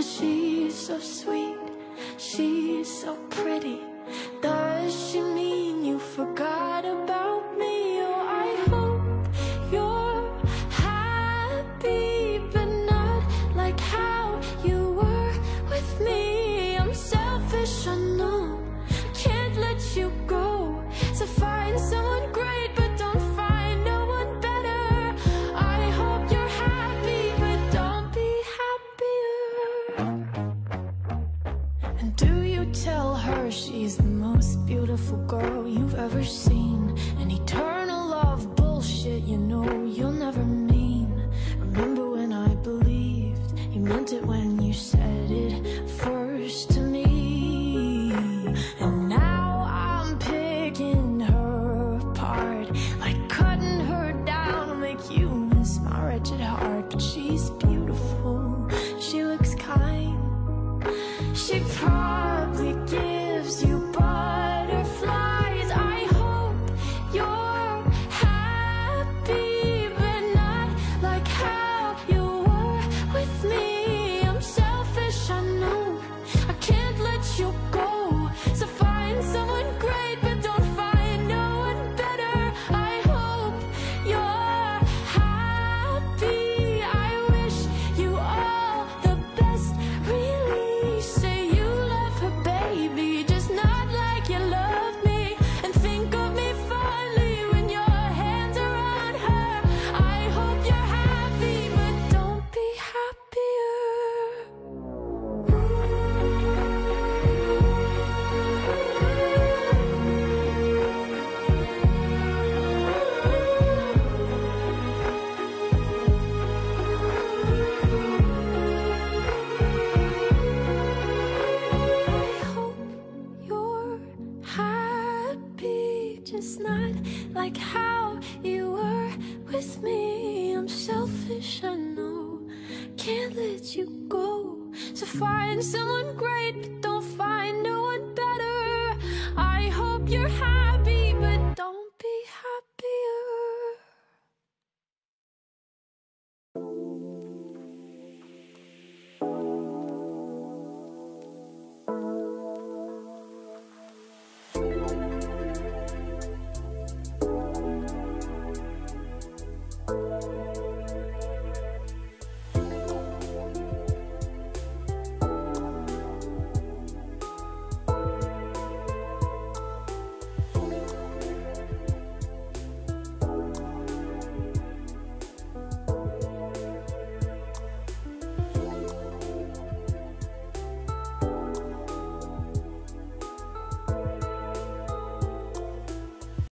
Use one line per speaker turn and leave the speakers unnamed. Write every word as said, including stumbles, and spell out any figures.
she's so sweet, she's so pretty. Does she mean you forgot about me? Oh, I hope you're happy, but not like how you were with me. I'm selfish, I know, can't let you go. So find someone great, but don't find no one better. I hope you're happy, but don't be happier. And do you tell her she's the most beautiful girl you've ever seen? An eternal love bullshit, you know you'll never mean. Remember when I believed you meant it when you said it first to me? And now I'm picking her apart, like cutting her down to make you miss my wretched heart. But she's beautiful, she looks kind, she probably gives you butterflies. I hope you're happy, but not like how you were with me. I'm selfish, I know, I can't let you go. So find someone great, but don't find no one better. I hope you're happy. I wish you all the best, really. Say you love her, baby, just not like you love me. And think of me fondly when your hands are on her. I hope you're happy, but don't be happier. I hope you're happy, just not like how you were with me. I'm selfish, I know, can't let you go. So find someone great, but don't find no one better. I hope you're happy, but don't be happier.